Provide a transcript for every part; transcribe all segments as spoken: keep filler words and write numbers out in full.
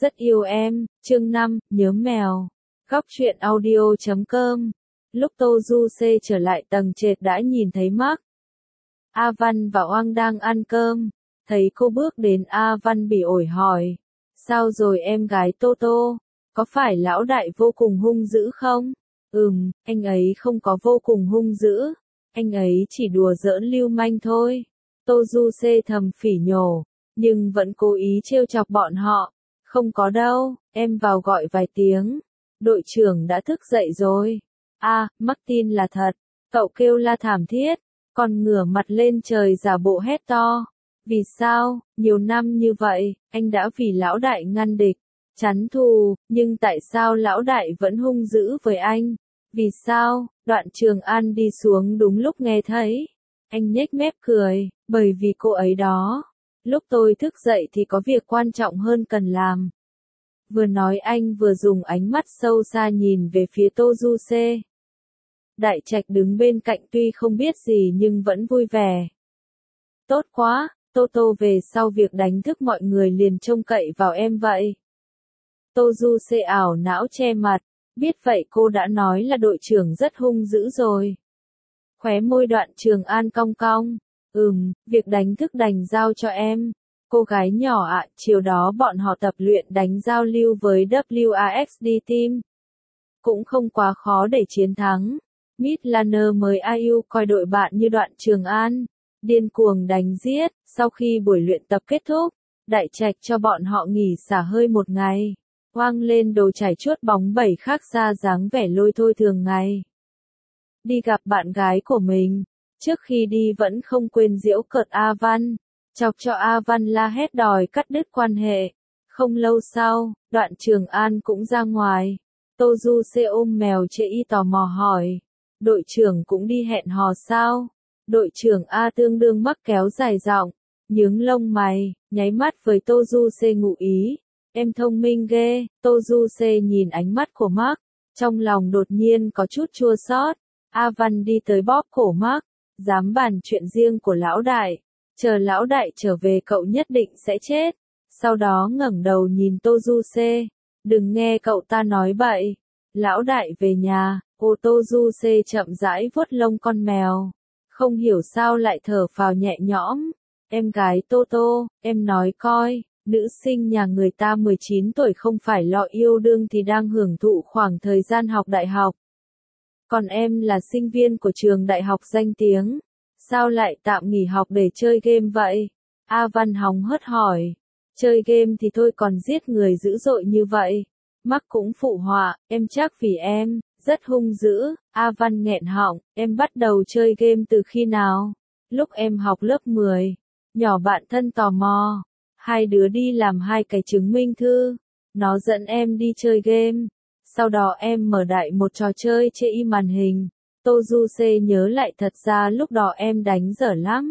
rất yêu em, chương năm, nhớ mèo. Góc truyện audio chấm com. Lúc Tô Du Xê trở lại tầng trệt đã nhìn thấy Mark, A Văn và Oang đang ăn cơm. Thấy cô bước đến, A Văn bỉ ổi hỏi. Sao rồi em gái Tô Tô? Có phải lão đại vô cùng hung dữ không? Ừm, anh ấy không có vô cùng hung dữ. Anh ấy chỉ đùa giỡn lưu manh thôi. Tô Du Xê thầm phỉ nhổ, nhưng vẫn cố ý trêu chọc bọn họ. Không có đâu, em vào gọi vài tiếng. Đội trưởng đã thức dậy rồi. À, Martin là thật. Cậu kêu la thảm thiết, còn ngửa mặt lên trời giả bộ hét to. Vì sao, nhiều năm như vậy, anh đã vì lão đại ngăn địch, chắn thù, nhưng tại sao lão đại vẫn hung dữ với anh? Vì sao? Đoạn Trường An đi xuống đúng lúc nghe thấy. Anh nhếch mép cười, bởi vì cô ấy đó. Lúc tôi thức dậy thì có việc quan trọng hơn cần làm. Vừa nói anh vừa dùng ánh mắt sâu xa nhìn về phía Tô Du Xê. Đại Trạch đứng bên cạnh tuy không biết gì nhưng vẫn vui vẻ. Tốt quá, Tô Tô về sau việc đánh thức mọi người liền trông cậy vào em vậy. Tô Du Xê ảo não che mặt, biết vậy cô đã nói là đội trưởng rất hung dữ rồi. Khóe môi Đoạn Trường An cong cong, ừm, việc đánh thức đành giao cho em. Cô gái nhỏ ạ, à, chiều đó bọn họ tập luyện đánh giao lưu với W A X D Team. Cũng không quá khó để chiến thắng. Midlaner mới i u coi đội bạn như Đoạn Trường An. Điên cuồng đánh giết, sau khi buổi luyện tập kết thúc, Đại Trạch cho bọn họ nghỉ xả hơi một ngày. Oang lên đồ chải chuốt bóng bẩy khác xa dáng vẻ lôi thôi thường ngày. Đi gặp bạn gái của mình, trước khi đi vẫn không quên giễu cợt A Văn, chọc cho A Văn la hét đòi cắt đứt quan hệ. Không lâu sau, Đoạn Trường An cũng ra ngoài. Tô Du Xê ôm mèo chê y tò mò hỏi. Đội trưởng cũng đi hẹn hò sao? Đội trưởng A tương đương mắc kéo dài giọng, nhướng lông mày, nháy mắt với Tô Du Xê ngụ ý. Em thông minh ghê. Tô Du Xê nhìn ánh mắt của Mark, trong lòng đột nhiên có chút chua xót. A Văn đi tới bóp cổ Mark, dám bàn chuyện riêng của lão đại. Chờ lão đại trở về cậu nhất định sẽ chết. Sau đó ngẩng đầu nhìn Tô Du Xê. Đừng nghe cậu ta nói bậy. Lão đại về nhà, ô Tô Du Xê chậm rãi vuốt lông con mèo. Không hiểu sao lại thở phào nhẹ nhõm. Em gái Tô Tô, em nói coi, nữ sinh nhà người ta mười chín tuổi không phải lo yêu đương thì đang hưởng thụ khoảng thời gian học đại học. Còn em là sinh viên của trường đại học danh tiếng. Sao lại tạm nghỉ học để chơi game vậy? A Văn hóng hớt hỏi. Chơi game thì thôi còn giết người dữ dội như vậy. Mark cũng phụ họa, em chắc vì em, rất hung dữ. A Văn nghẹn họng, em bắt đầu chơi game từ khi nào? Lúc em học lớp mười. Nhỏ bạn thân tò mò. Hai đứa đi làm hai cái chứng minh thư. Nó dẫn em đi chơi game. Sau đó em mở đại một trò chơi chê y màn hình. Tô Du Xê nhớ lại thật ra lúc đó em đánh dở lắm.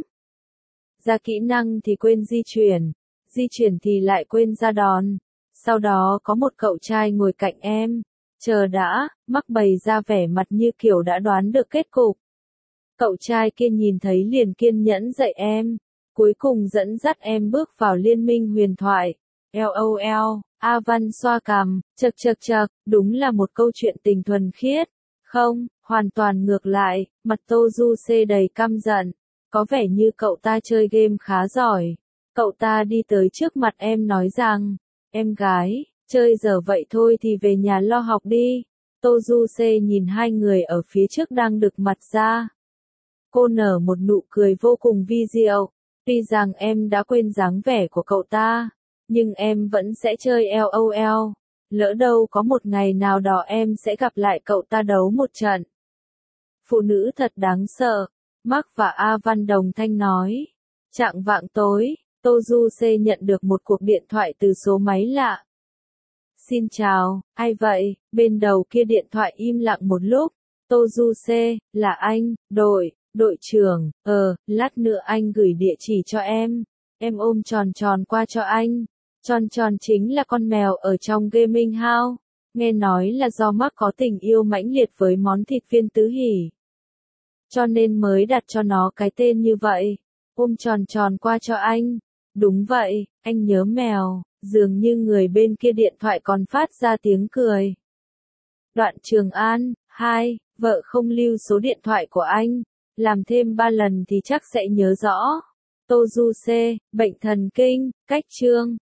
Ra kỹ năng thì quên di chuyển. Di chuyển thì lại quên ra đòn. Sau đó có một cậu trai ngồi cạnh em. Chờ đã, Mark bày ra vẻ mặt như kiểu đã đoán được kết cục. Cậu trai kia nhìn thấy liền kiên nhẫn dạy em. Cuối cùng dẫn dắt em bước vào liên minh huyền thoại. LOL, A Văn xoa cằm, chật chật chật, đúng là một câu chuyện tình thuần khiết. Không, hoàn toàn ngược lại, mặt Tô Du Xê đầy căm giận. Có vẻ như cậu ta chơi game khá giỏi. Cậu ta đi tới trước mặt em nói rằng, em gái, chơi giờ vậy thôi thì về nhà lo học đi. Tô Du Xê nhìn hai người ở phía trước đang đực mặt ra. Cô nở một nụ cười vô cùng vi diệu. Tuy rằng em đã quên dáng vẻ của cậu ta, nhưng em vẫn sẽ chơi LOL. Lỡ đâu có một ngày nào đó em sẽ gặp lại cậu ta đấu một trận. Phụ nữ thật đáng sợ. Mark và A Văn đồng thanh nói. Chạng vạng tối, Tô Du Xê nhận được một cuộc điện thoại từ số máy lạ. Xin chào, ai vậy? Bên đầu kia điện thoại im lặng một lúc. Tô Du Xê, là anh, đội, đội trưởng, ờ, lát nữa anh gửi địa chỉ cho em. Em ôm tròn tròn qua cho anh. Tròn tròn chính là con mèo ở trong gaming house. Nghe nói là do Mark có tình yêu mãnh liệt với món thịt viên tứ hỉ. Cho nên mới đặt cho nó cái tên như vậy. Ôm tròn tròn qua cho anh. Đúng vậy, anh nhớ mèo. Dường như người bên kia điện thoại còn phát ra tiếng cười. Đoạn Trường An, hai, vợ không lưu số điện thoại của anh. Làm thêm ba lần thì chắc sẽ nhớ rõ. Tô Du C, bệnh thần kinh, cách chương.